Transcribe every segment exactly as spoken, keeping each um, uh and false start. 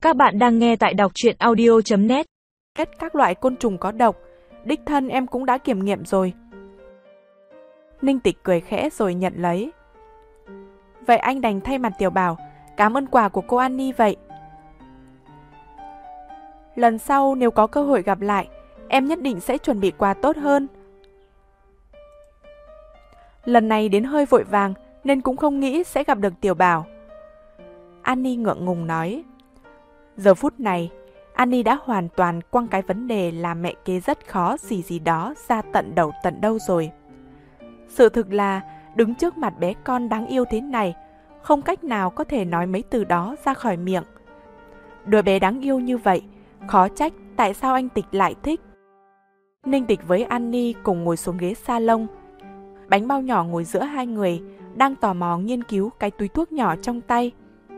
Các bạn đang nghe tại đọc truyện audio chấm net. Hết các loại côn trùng có độc, đích thân em cũng đã kiểm nghiệm rồi. Ninh Tịch cười khẽ rồi nhận lấy. Vậy anh đành thay mặt Tiểu Bảo cảm ơn quà của cô Annie vậy. Lần sau nếu có cơ hội gặp lại, em nhất định sẽ chuẩn bị quà tốt hơn. Lần này đến hơi vội vàng nên cũng không nghĩ sẽ gặp được Tiểu Bảo. Annie ngượng ngùng nói. Giờ phút này, Annie đã hoàn toàn quăng cái vấn đề là mẹ kế rất khó gì gì đó ra tận đầu tận đâu rồi. Sự thực là đứng trước mặt bé con đáng yêu thế này, không cách nào có thể nói mấy từ đó ra khỏi miệng. Đứa bé đáng yêu như vậy, khó trách tại sao anh Tịch lại thích. Ninh Tịch với Annie cùng ngồi xuống ghế salon. Bánh bao nhỏ ngồi giữa hai người, đang tò mò nghiên cứu cái túi thuốc nhỏ trong tay.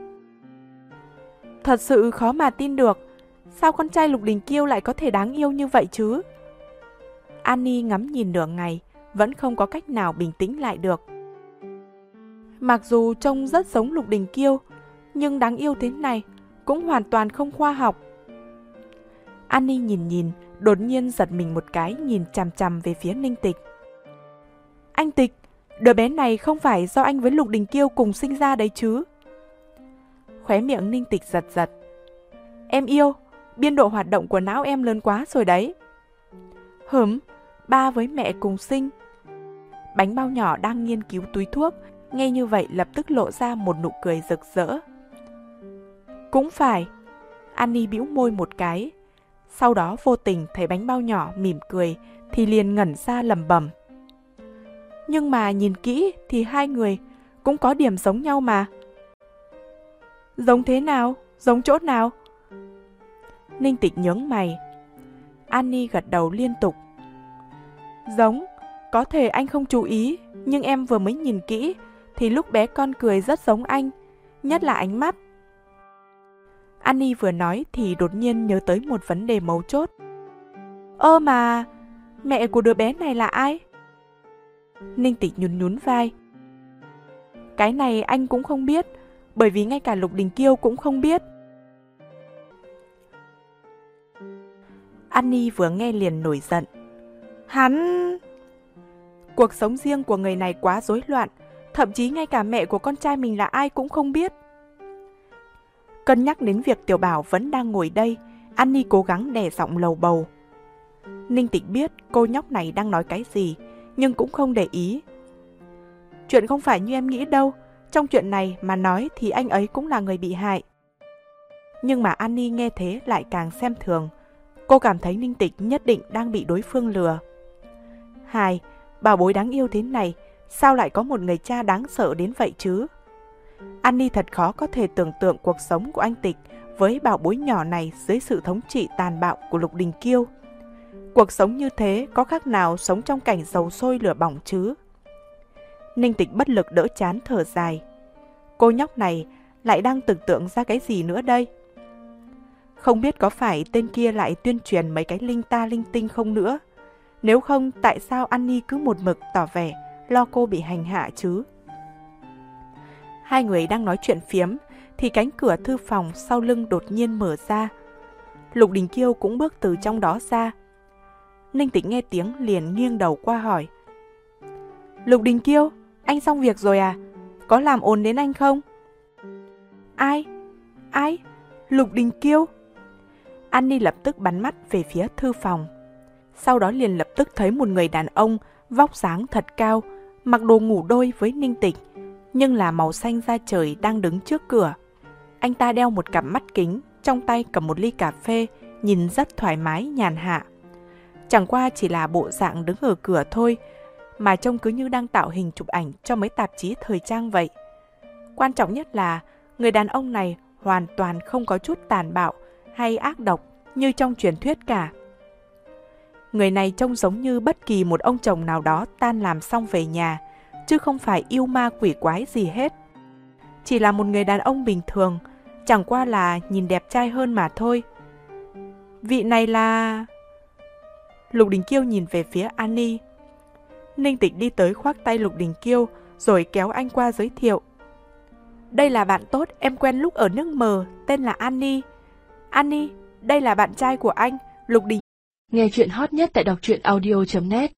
Thật sự khó mà tin được, sao con trai Lục Đình Kiêu lại có thể đáng yêu như vậy chứ? Annie ngắm nhìn nửa ngày, vẫn không có cách nào bình tĩnh lại được. Mặc dù trông rất giống Lục Đình Kiêu, nhưng đáng yêu thế này cũng hoàn toàn không khoa học. Annie nhìn nhìn, đột nhiên giật mình một cái nhìn chằm chằm về phía Ninh Tịch. Anh Tịch, đứa bé này không phải do anh với Lục Đình Kiêu cùng sinh ra đấy chứ? Khóe miệng Ninh Tịch giật giật. Em yêu, biên độ hoạt động của não em lớn quá rồi đấy. Hửm, ba với mẹ cùng sinh. Bánh bao nhỏ đang nghiên cứu túi thuốc, nghe như vậy lập tức lộ ra một nụ cười rực rỡ. Cũng phải. Annie bĩu môi một cái. Sau đó vô tình thấy bánh bao nhỏ mỉm cười thì liền ngẩn ra lẩm bẩm. Nhưng mà nhìn kỹ thì hai người cũng có điểm giống nhau mà. Giống thế nào? Giống chỗ nào? Ninh Tịch nhướng mày. Annie gật đầu liên tục. Giống, có thể anh không chú ý, nhưng em vừa mới nhìn kỹ thì lúc bé con cười rất giống anh, nhất là ánh mắt. Annie vừa nói thì đột nhiên nhớ tới một vấn đề mấu chốt. Ơ mà, mẹ của đứa bé này là ai? Ninh Tịch nhún nhún vai. Cái này anh cũng không biết, bởi vì ngay cả Lục Đình Kiêu cũng không biết. Annie vừa nghe liền nổi giận. Hắn... Cuộc sống riêng của người này quá rối loạn, thậm chí ngay cả mẹ của con trai mình là ai cũng không biết. Cân nhắc đến việc Tiểu Bảo vẫn đang ngồi đây, Annie cố gắng đè giọng lầu bầu. Ninh Tịch biết cô nhóc này đang nói cái gì, nhưng cũng không để ý. Chuyện không phải như em nghĩ đâu, trong chuyện này mà nói thì anh ấy cũng là người bị hại. Nhưng mà Annie nghe thế lại càng xem thường. Cô cảm thấy Ninh Tịch nhất định đang bị đối phương lừa. Hai, bảo bối đáng yêu thế này, sao lại có một người cha đáng sợ đến vậy chứ? Annie thật khó có thể tưởng tượng cuộc sống của anh Tịch với bảo bối nhỏ này dưới sự thống trị tàn bạo của Lục Đình Kiêu. Cuộc sống như thế có khác nào sống trong cảnh dầu sôi lửa bỏng chứ? Ninh Tịch bất lực đỡ chán thở dài. Cô nhóc này lại đang tưởng tượng ra cái gì nữa đây? Không biết có phải tên kia lại tuyên truyền mấy cái linh ta linh tinh không nữa? Nếu không, tại sao Annie cứ một mực tỏ vẻ lo cô bị hành hạ chứ? Hai người đang nói chuyện phiếm thì cánh cửa thư phòng sau lưng đột nhiên mở ra. Lục Đình Kiêu cũng bước từ trong đó ra. Ninh Tịch nghe tiếng liền nghiêng đầu qua hỏi. Lục Đình Kiêu, anh xong việc rồi à? Có làm ồn đến anh không? Ai? Ai? Lục Đình Kiêu? Annie lập tức bắn mắt về phía thư phòng. Sau đó liền lập tức thấy một người đàn ông vóc dáng thật cao, mặc đồ ngủ đôi với Ninh Tịch, nhưng là màu xanh da trời đang đứng trước cửa. Anh ta đeo một cặp mắt kính, trong tay cầm một ly cà phê, nhìn rất thoải mái nhàn hạ. Chẳng qua chỉ là bộ dạng đứng ở cửa thôi, mà trông cứ như đang tạo hình chụp ảnh cho mấy tạp chí thời trang vậy. Quan trọng nhất là người đàn ông này hoàn toàn không có chút tàn bạo hay ác độc như trong truyền thuyết cả. Người này trông giống như bất kỳ một ông chồng nào đó tan làm xong về nhà, chứ không phải yêu ma quỷ quái gì hết. Chỉ là một người đàn ông bình thường, chẳng qua là nhìn đẹp trai hơn mà thôi. Vị này là... Lục Đình Kiêu nhìn về phía Annie. Ninh Tịch đi tới khoác tay Lục Đình Kiêu rồi kéo anh qua giới thiệu. Đây là bạn tốt em quen lúc ở nước mờ, tên là Annie. Annie, đây là bạn trai của anh, Lục Đình. Nghe chuyện hot nhất tại đọc truyện audio chấm net.